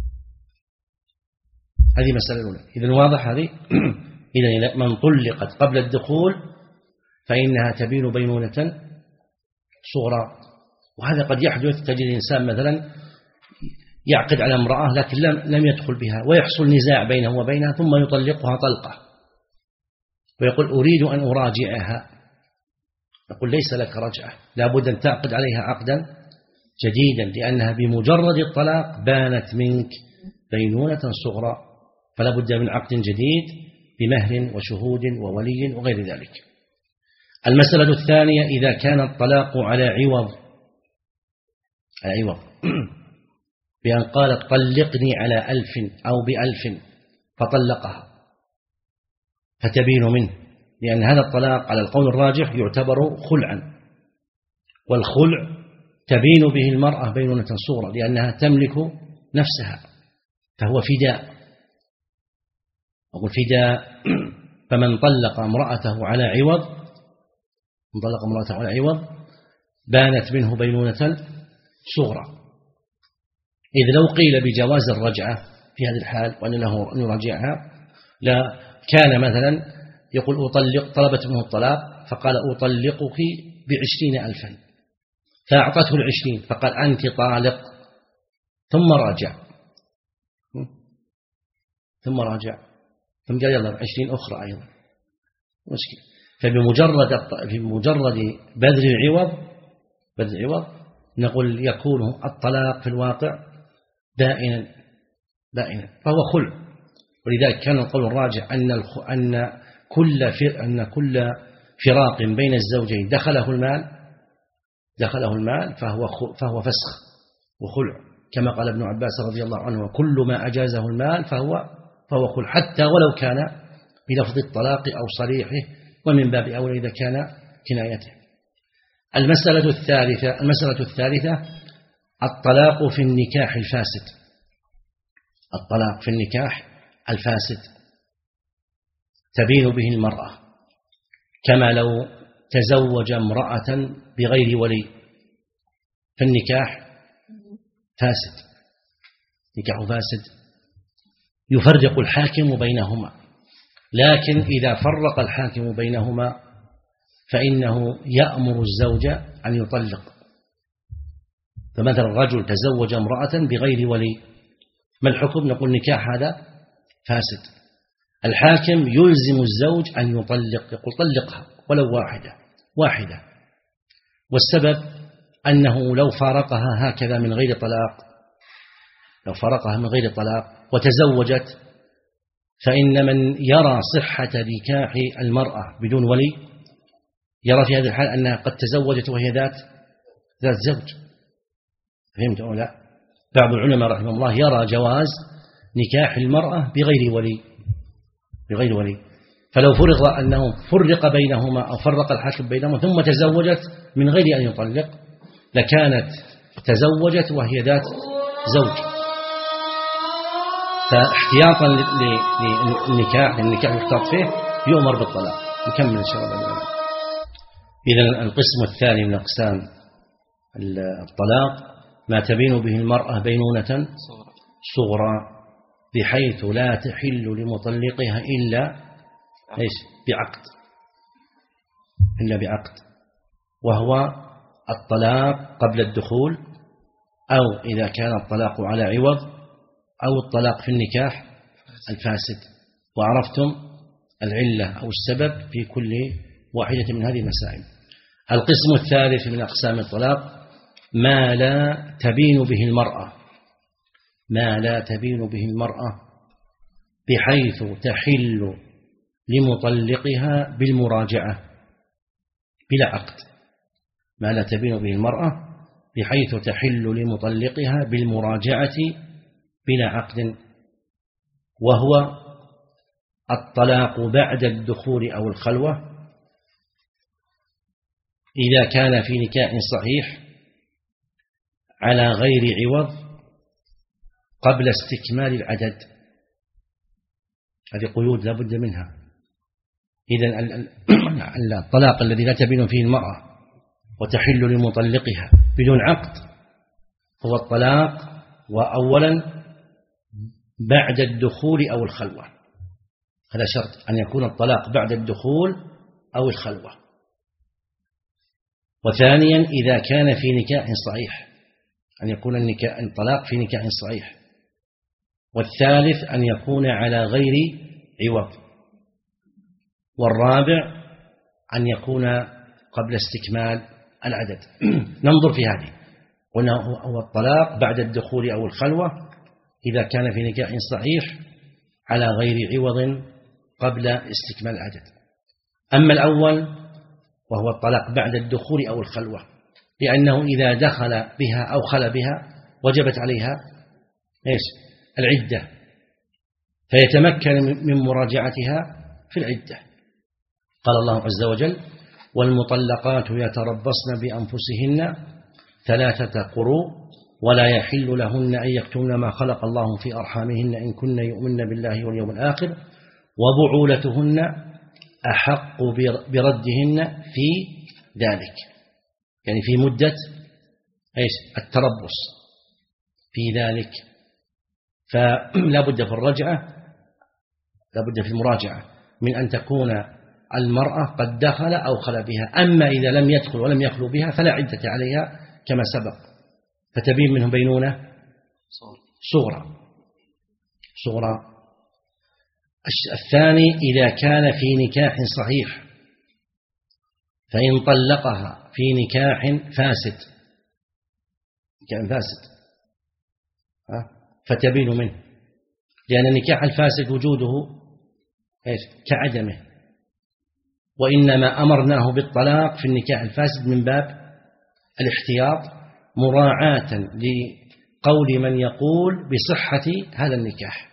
هذه مسألة الأولى. إذن واضح هذه. إذا من طلقت قبل الدخول فإنها تبين بينونة صغرى، وهذا قد يحدث. تجد الإنسان مثلا يعقد على امرأة لكن لم يدخل بها ويحصل نزاع بينه وبينها ثم يطلقها طلقة ويقول أريد أن أراجعها، يقول ليس لك رجعة، لابد أن تعقد عليها عقدا جديدا لأنها بمجرد الطلاق بانت منك بينونة صغرى، فلا بد من عقد جديد بمهر وشهود وولي وغير ذلك. المسألة الثانية إذا كان الطلاق على عوض على عوض بأن قالت طلقني على ألف أو بألف فطلقها فتبين منه، لأن هذا الطلاق على القول الراجح يعتبر خلعا، والخلع تبين به المرأة بينونة صغرى لأنها تملك نفسها، فهو فداء. أقول فداء. فمن طلق امرأته على عوض من طلق امرأته على عوض بانت منه بينونة صغرى. إذ لو قيل بجواز الرجعة في هذه الحال وأن له أن يراجعها، لا كان مثلا يقول أطلق، طلبت منه الطلاق فقال أطلقك بعشرين ألفا فأعطته العشرين فقال أنت طالق ثم راجع ثم راجع ثم قال يلا عشرين أخرى أيضا مشكلة. فبمجرد بمجرد بذل العوض بذل العوض نقول يكون الطلاق في الواقع دائما دائما فهو خلع. ولذلك كان القول الراجع أن أن كل أن كل فراق بين الزوجين دخله المال دخله المال فهو فهو فسخ وخلع، كما قال ابن عباس رضي الله عنه: وكل ما أجازه المال فهو فهو خل، حتى ولو كان بلفظ الطلاق أو صريحه، ومن باب أولى إذا كان كنايته. المسألة الثالثة المسألة الثالثة الطلاق في النكاح الفاسد. الطلاق في النكاح الفاسد تبين به المرأة، كما لو تزوج امرأة بغير ولي، فالنكاح فاسد، نكاح فاسد يفرق الحاكم بينهما. لكن إذا فرق الحاكم بينهما فإنه يأمر الزوج أن يطلق. فمثلا الرجل تزوج امرأة بغير ولي، ما الحكم؟ نقول نكاح هذا فاسد. الحاكم يلزم الزوج أن يطلق، يقول طلقها ولو واحدة واحدة والسبب أنه لو فارقها هكذا من غير طلاق، لو فارقها من غير طلاق وتزوجت، فإن من يرى صحة نكاح المرأة بدون ولي يرى في هذه الحال أنها قد تزوجت وهي ذات ذات زوج. فهمت أو لا؟ بعض العلماء رحمه الله يرى جواز نكاح المرأة بغير ولي بغير ولي فلو فرض أنه فرق بينهما أو فرق الحاكم بينهما ثم تزوجت من غير أن يطلق لكانت تزوجت وهي ذات زوج. فاحتياطا للنكاح النكاح يحتاط فيه يؤمر بالطلاق. نكمل إن شاء الله. إذن القسم الثاني من أقسام الطلاق ما تبين به المرأة بينونة صغرى بحيث لا تحل لمطلقها إلا إيش؟ بعقد إلا بعقد، وهو الطلاق قبل الدخول، أو إذا كان الطلاق على عوض، أو الطلاق في النكاح الفاسد. وعرفتم العلة أو السبب في كل واحدة من هذه المسائل. القسم الثالث من أقسام الطلاق ما لا تبين به المرأة ما لا تبين به المرأة بحيث تحل لمطلقها بالمراجعة بلا عقد. ما لا تبين به المرأة بحيث تحل لمطلقها بالمراجعة بلا عقد، وهو الطلاق بعد الدخول أو الخلوة إذا كان في نكاح صحيح على غير عوض قبل استكمال العدد. هذه قيود لا بد منها. إذن الطلاق الذي لا تبين فيه المرأة وتحل لمطلقها بدون عقد هو الطلاق وأولا بعد الدخول أو الخلوة. هذا شرط أن يكون الطلاق بعد الدخول أو الخلوة. وثانيا إذا كان في نكاح صحيح أن يكون الطلاق في نكاح صحيح. والثالث أن يكون على غير عوض. والرابع أن يكون قبل استكمال العدد. ننظر في هذه. قلنا هو الطلاق بعد الدخول أو الخلوة إذا كان في نكاح صحيح على غير عوض قبل استكمال العدد. أما الأول وهو الطلاق بعد الدخول أو الخلوة، لأنه إذا دخل بها أو خلى بها وجبت عليها إيش؟ العدة، فيتمكن من مراجعتها في العدة. قال الله عز وجل: والمطلقات يتربصن بأنفسهن ثلاثة قروء ولا يحل لهن أن يكتمن ما خلق الله في أرحامهن إن كن يؤمن بالله واليوم الآخر وبعولتهن أحق بردهن في ذلك، يعني في مدة إيش؟ التربص في ذلك. فلا بد في الرجعة لا بد في المراجعة من أن تكون المرأة قد دخل أو خلى بها. أما إذا لم يدخل ولم يخلو بها فلا عدة عليها كما سبق، فتبين منه بينونة صغرى صغرى. الثاني إذا كان في نكاح صحيح فإن طلقها في نكاح فاسد كان فاسد فتبين منه، لأن النكاح الفاسد وجوده كعدمه، وإنما أمرناه بالطلاق في النكاح الفاسد من باب الاحتياط مراعاة قول من يقول بصحة هذا النكاح،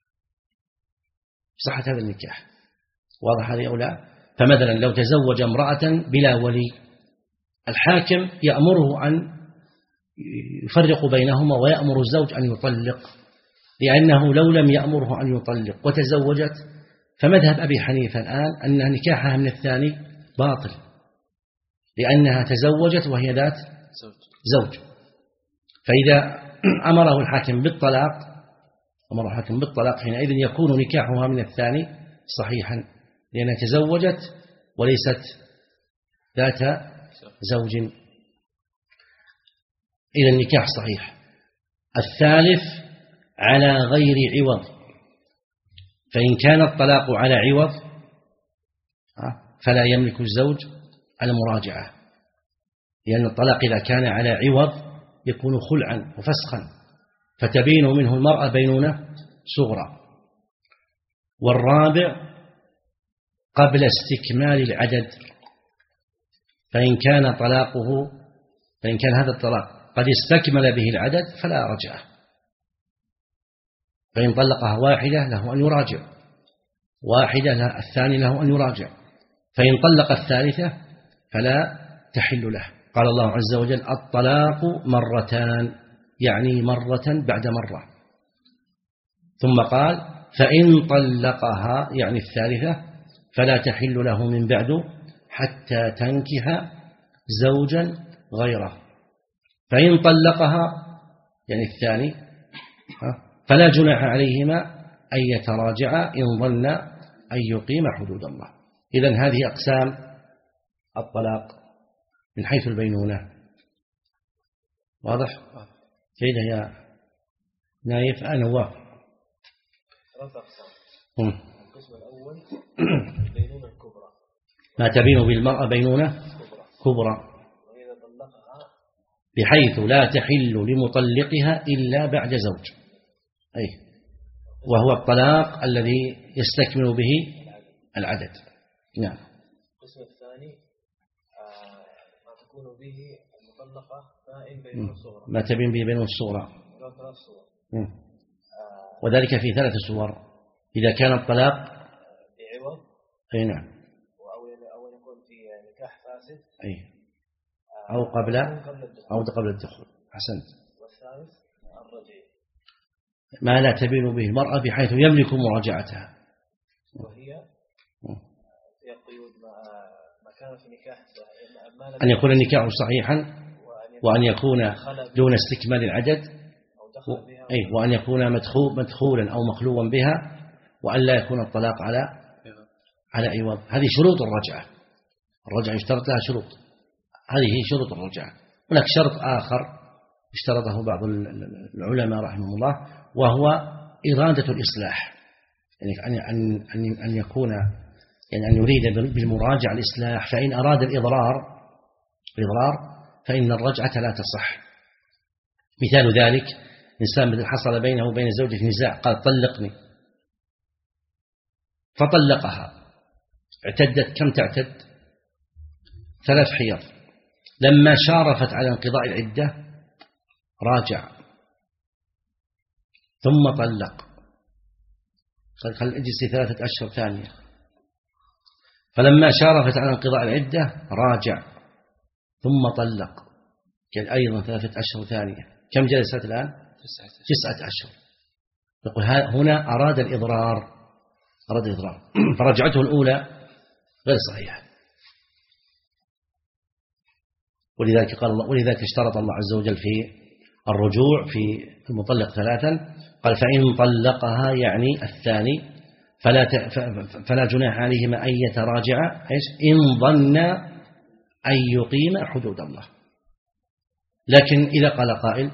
بصحة هذا النكاح. واضح هذه أو لا؟ فمثلا لو تزوج امرأة بلا ولي، الحاكم يأمره أن يفرق بينهما ويأمر الزوج أن يطلق، لأنه لو لم يأمره أن يطلق وتزوجت، فمذهب أبي حنيفة الآن أن نكاحها من الثاني باطل، لأنها تزوجت وهي ذات زوج. فإذا أمره الحاكم بالطلاق أمر الحاكم بالطلاق حينئذ يكون نكاحها من الثاني صحيحا، لأنها تزوجت وليست ذات زوج. إذا النكاح صحيح. الثالث على غير عوض، فإن كان الطلاق على عوض فلا يملك الزوج المراجعة، لأن الطلاق إذا كان على عوض يكون خلعا وفسخا، فتبين منه المرأة بينونة صغرى. والرابع قبل استكمال العدد، فإن كان طلاقه فإن كان هذا الطلاق قد استكمل به العدد فلا رجعة، فإن طلقها واحدة له أن يراجع، واحدة له الثاني له أن يراجع، فإن طلق الثالثة فلا تحل له. قال الله عز وجل الطلاق مرتان، يعني مرة بعد مرة. ثم قال فإن طلقها يعني الثالثة فلا تحل له من بعد حتى تنكح زوجا غيره. فإن طلقها يعني الثاني فلا جناح عليهما أن يتراجعا إن ظن أن يقيم حدود الله. إذن هذه أقسام الطلاق من حيث البينونة. واضح؟ كيف يا نايف؟ أنا واقع ثلاث أقسام. القسم الأول بينونة كبرى، ما تبين بالمرأة بينونة كبرى، وإذا طلقها بحيث لا تحل لمطلقها إلا بعد زوج، أي وهو الطلاق الذي يستكمل به العدد. نعم. القسم الثاني ما تكون به المطلقة بائن بينونة صغرى، ما تبين به بينونة الصغرى، ثلاث صور، وذلك في ثلاث صور. إذا كان الطلاق بعوض، أي نعم، أو يكون في نكاح فاسد، أي أو قبل أو قبل الدخول. أحسنت. والثالث الرجعي، ما لا تبين به المرأة بحيث يملك مراجعتها، وهي هي قيود ما كان في نكاح، أن يكون النكاح صحيحا، وأن يكون دون استكمال العدد، أي وأن يكون مدخولا أو مخلوا بها، وأن لا يكون الطلاق على على عوض. هذه شروط الرجعة. الرجعة يشترط لها شروط، هذه هي شروط الرجعة. هناك شرط آخر اشترطه بعض العلماء رحمه الله، وهو إرادة الإصلاح، يعني أن أن أن يكون يعني أن يريد بالمراجعة الإصلاح. فإن أراد الإضرار الإضرار فإن الرجعة لا تصح. مثال ذلك إنسان مثل حصل بينه وبين زوجته نزاع، قال طلقني، فطلقها، اعتدت كم تعتد؟ ثلاث حيض. لما شارفت على انقضاء العدة راجع ثم طلق، قال خل اجلسي ثلاثة أشهر ثانية. فلما شارفت على انقضاء العدة راجع ثم طلق، قال أيضا ثلاثة أشهر ثانية. كم جلست الآن؟ تسعة أشهر. يقول هنا أراد الإضرار، أراد الإضرار فرجعته الأولى غير صحيحة. ولذلك قال الله، ولذلك اشترط الله عز وجل في الرجوع في المطلق ثلاثا، قال فإن طلقها يعني الثاني فلا فلا جناح عليهما أن يتراجعا إن ظن أن يقيم حدود الله. لكن إذا قال قائل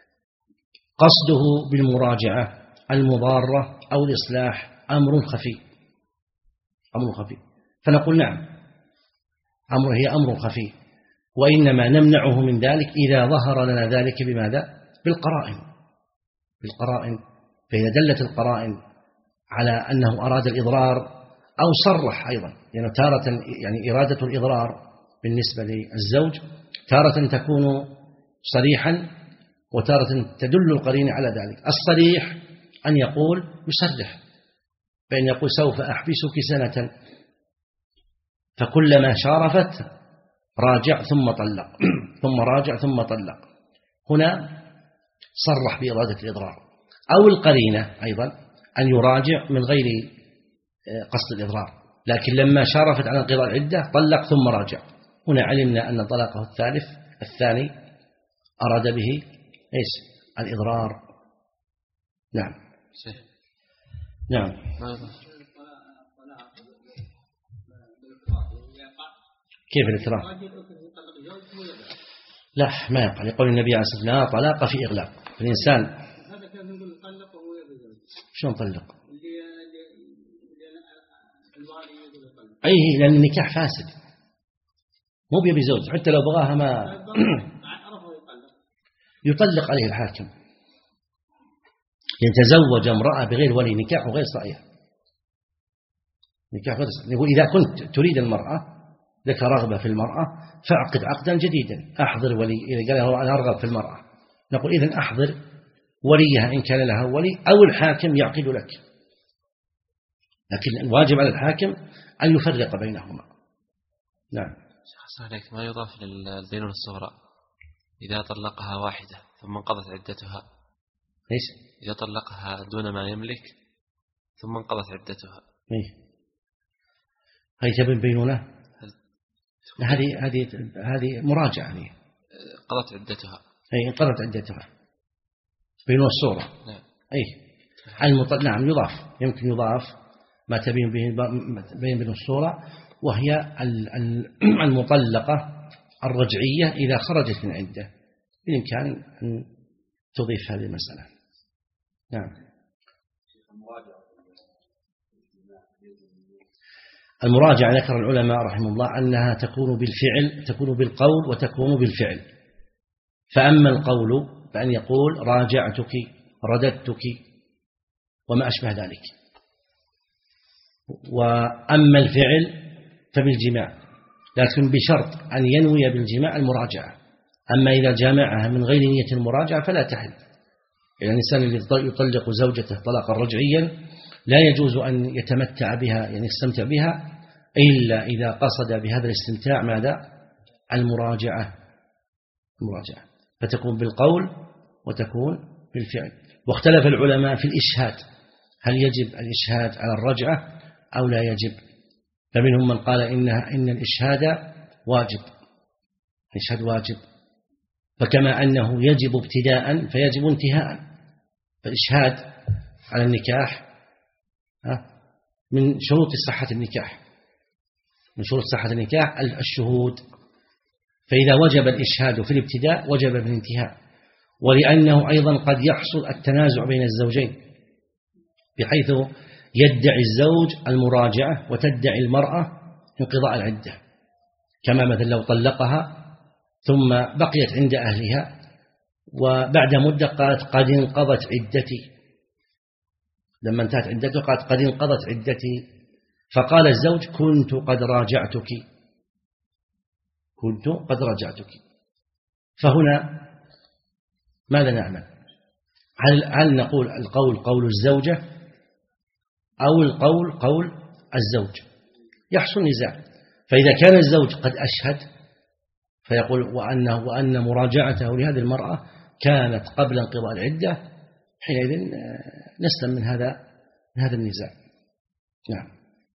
قصده بالمراجعة المضارة أو الإصلاح أمر خفي، أمر خفي، فنقول نعم أمر هي أمر خفي، وإنما نمنعه من ذلك إذا ظهر لنا ذلك بماذا؟ بالقرائن، بالقرائن. فإذا دلت القرائن على أنه أراد الإضرار أو صرح أيضا، لأنه يعني تارة يعني إرادة الإضرار بالنسبة للزوج تارة تكون صريحا وتارة تدل القرينة على ذلك. الصريح أن يقول يصرح بأن يقول سوف أحبسك سنة، فكلما شارفت راجع ثم طلق ثم راجع ثم طلق. هنا صرح بإرادة الإضرار. أو القرينة أيضا أن يراجع من غير قصد الإضرار، لكن لما شارفت على انقضاء العدة طلق ثم راجع. هنا علمنا أن طلاقه الثالث الثاني أراد به إيش؟ الإضرار. نعم نعم. كيف الإكراه؟ لا ما يقع. يقول النبي عليه الصلاة والسلام لا طلاق في إغلاق. الإنسان شلون طلق؟ أيه، لأن النكاح فاسد، مو بيبي زوج، حتى لو بغاها ما يطلق عليه الحاكم. يتزوج امرأة بغير ولي نكاح وغير صحيح. نكاح غير صحيح. يقول إذا كنت تريد المرأة لك رغبة في المرأة فأعقد عقدا جديدا، أحضر ولي. إذا قال أنا أرغب في المرأة نقول إذن أحضر وليها إن كان لها ولي، أو الحاكم يعقد لك. لكن الواجب على الحاكم أن يفرق بينهما. نعم. شيخ عليك، ما يضاف للبينونة الصغرى إذا طلقها واحدة ثم انقضت عدتها؟ إيش؟ إذا طلقها دون ما يملك ثم انقضت عدتها. إيه. هي تبين بينونة. هذه هذه هذه مراجعة. هذه قضت عدتها. أي انقضت عدتها. بينونة الصغرى. نعم. أي المطلق. نعم يضاف، يمكن يضاف ما تبين به بين بين الصورة، وهي المطلقة الرجعية إذا خرجت من عدة بالإمكان أن تضيف هذه المسألة. نعم. المراجعة ذكر العلماء رحمه الله أنها تكون بالفعل، تكون بالقول وتكون بالفعل. فأما القول فأن يقول راجعتك رددتك وما أشبه ذلك، وأما الفعل فبالجماع، لكن بشرط أن ينوي بالجماع المراجعة. أما إذا جامعها من غير نية المراجعة فلا تحل. يعني الإنسان الذي يطلق زوجته طلاقا رجعيا لا يجوز أن يتمتع بها، يعني يستمتع بها، إلا إذا قصد بهذا الاستمتاع ماذا؟ المراجعة. المراجعة فتكون بالقول وتكون بالفعل. واختلف العلماء في الإشهاد، هل يجب الإشهاد على الرجعة أو لا يجب؟ فمنهم من قال إنها إن الإشهاد واجب، الإشهاد واجب، فكما أنه يجب ابتداء فيجب انتهاء. فالإشهاد على النكاح من شروط صحة النكاح، من شروط صحة النكاح الشهود. فإذا وجب الإشهاد في الابتداء وجب في الانتهاء. ولأنه أيضا قد يحصل التنازع بين الزوجين، بحيث يدعي الزوج المراجعة وتدعي المرأة انقضاء العدة، كما مثلا لو طلقها ثم بقيت عند أهلها وبعد مدة قالت قد انقضت عدتي، لما انتهت عدته قالت قد انقضت عدتي، فقال الزوج كنت قد راجعتك، كنت قد راجعتك. فهنا ماذا نعمل؟ هل, هل نقول القول قول الزوجة أو القول قول الزوج؟ يحصل نزاع. فإذا كان الزوج قد أشهد فيقول وأنه وأن مراجعته لهذه المرأة كانت قبل انقضاء العدة، حينئذ نسلم من هذا من هذا النزاع. نعم.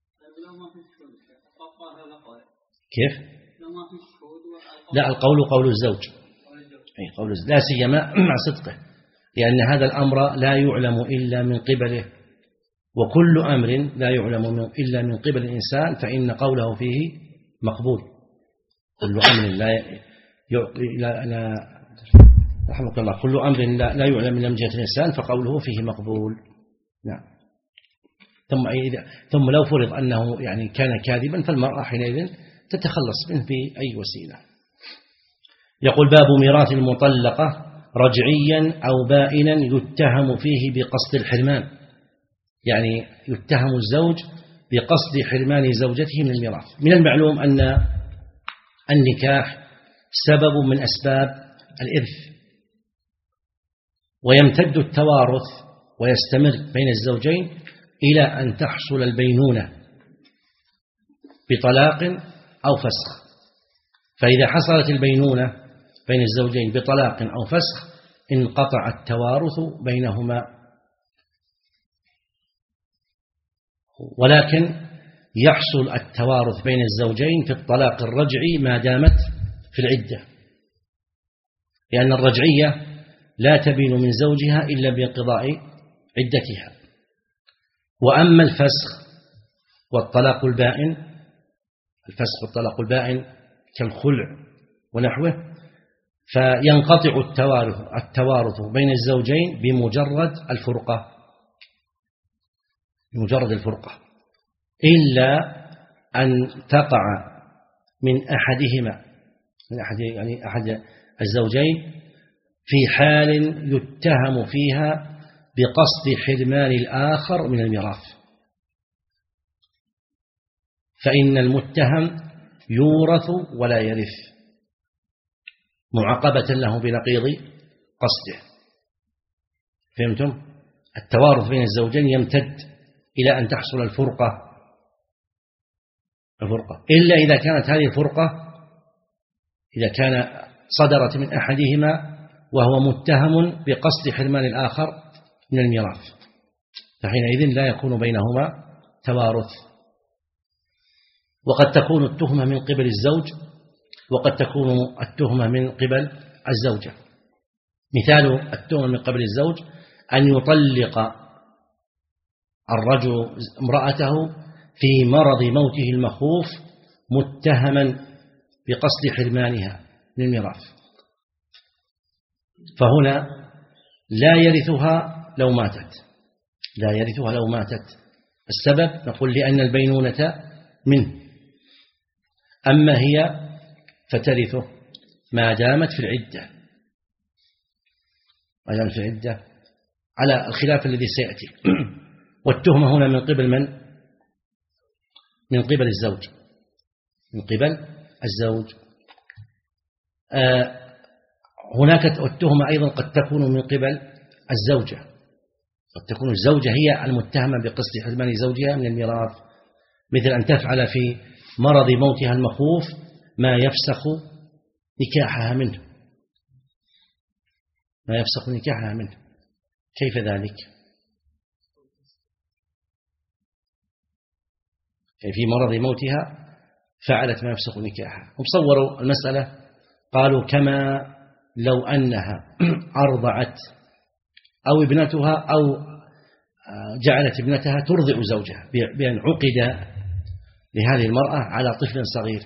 كيف؟ لا، القول قول الزوج، أي قول الزوج، لا سيما مع صدقه، لأن هذا الأمر لا يعلم إلا من قبله، وكل أمر لا يعلم إلا من قبل الإنسان فإن قوله فيه مقبول. كل أمر لا لا لا رحمك الله، كل أمر لا, لا يعلم إلا من جهة الإنسان فقوله فيه مقبول. نعم. ثم إذا ثم لو فرض أنه يعني كان كاذبا فالمرأة حينئذ تتخلص منه بأي وسيلة. يقول باب ميراث المطلقة رجعيا أو بائنا يتهم فيه بقصد الحرمان، يعني يتهم الزوج بقصد حرمان زوجته من الميراث. من المعلوم أن النكاح سبب من أسباب الإرث، ويمتد التوارث ويستمر بين الزوجين إلى أن تحصل البينونة بطلاق أو فسخ. فإذا حصلت البينونة بين الزوجين بطلاق أو فسخ انقطع التوارث بينهما، ولكن يحصل التوارث بين الزوجين في الطلاق الرجعي ما دامت في العدة، لأن الرجعية لا تبين من زوجها إلا بانقضاء عدتها. وأما الفسخ والطلاق البائن، الفسخ والطلاق البائن كالخلع ونحوه، فينقطع التوارث التوارث بين الزوجين بمجرد الفرقة بمجرد الفرقة إلا أن تقع من أحدهما من أحد يعني أحد الزوجين في حال يتهم فيها بقصد حرمان الآخر من الميراث، فإن المتهم يورث ولا يرث معاقبة له بنقيض قصده. فهمتم؟ التوارث بين الزوجين يمتد إلى أن تحصل الفرقة الفرقة إلا إذا كانت هذه الفرقة إذا كان صدرت من أحدهما وهو متهم بقصد حرمان الآخر من الميراث، فحينئذ لا يكون بينهما توارث. وقد تكون التهمة من قبل الزوج وقد تكون التهمة من قبل الزوجة. مثال التهمة من قبل الزوج أن يطلق الرجل امرأته في مرض موته المخوف متهما بقصد حرمانها من الميراث، فهنا لا يرثها لو ماتت لا يرثها لو ماتت. السبب نقول لأن البينونة منه، أما هي فترثه ما دامت في العدة ما دامت في العدة على الخلاف الذي سيأتي. والتهمة هنا من قبل من؟ من قبل الزوج من قبل الزوج آه هناك التهمة أيضا قد تكون من قبل الزوجة، قد تكون الزوجة هي المتهمة بقصد حرمان زوجها من الميراث، مثل أن تفعل في مرض موتها المخوف ما يفسخ نكاحها منه ما يفسخ نكاحها منه كيف ذلك؟ في مرض موتها فعلت ما يفسخ نكاحها. هم صوروا المسألة قالوا كما لو أنها أرضعت أو ابنتها أو جعلت ابنتها ترضع زوجها بأن عقد لهذه المرأة على طفل صغير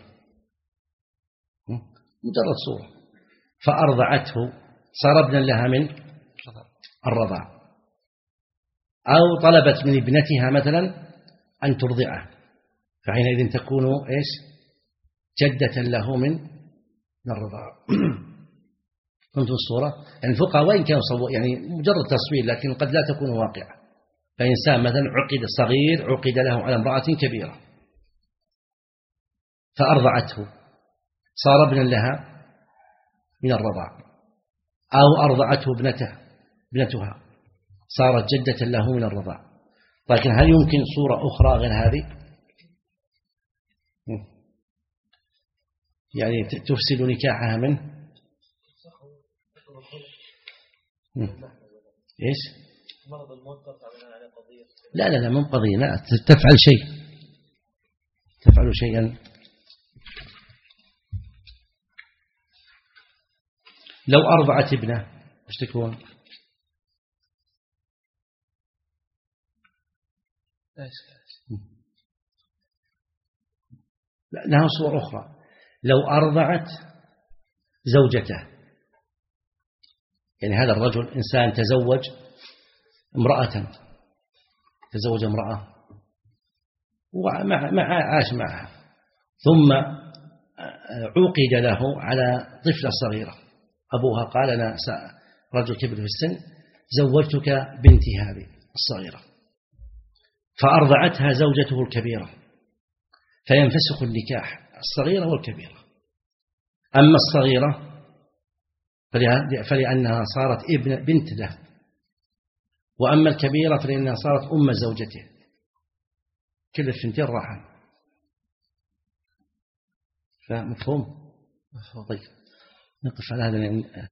مجرد صورة فأرضعته صار ابنا لها من الرضاع، أو طلبت من ابنتها مثلا أن ترضعه، فحينئذ تكون إيش جدة له من الرضاع. فهمتم الصورة؟ يعني الفقهاء وإن كانوا يعني مجرد تصوير لكن قد لا تكون واقعة. فإنسان مثلا عقد صغير عقد له على امرأة كبيرة فأرضعته صار ابنا لها من الرضاع، أو أرضعته ابنته ابنتها صارت جدة له من الرضاع. لكن هل يمكن صورة أخرى غير هذه؟ يعني تفسد نكاحها منه؟ إيش؟ مرض الموت ترفع بناء على قضية لا لا لا من قضية، لا تفعل شيء تفعل شيئا. لو أرضعت ابنه ايش تكون؟ لا لها صور أخرى. لو أرضعت زوجته، يعني هذا الرجل إنسان تزوج امرأة تزوج امرأة ومع عاش معها ثم عقد له على طفلة صغيرة، أبوها قال أنا رجل كبير في السن زوجتك بنتي هذه الصغيرة، فأرضعتها زوجته الكبيرة فينفسخ النكاح الصغيرة والكبيرة. أما الصغيرة فلأنها صارت ابن بنت له وأما الكبيرة فإنها صارت أم زوجته، كل الثنتين راحا. فمفهوم؟ طيب نقف على هذا.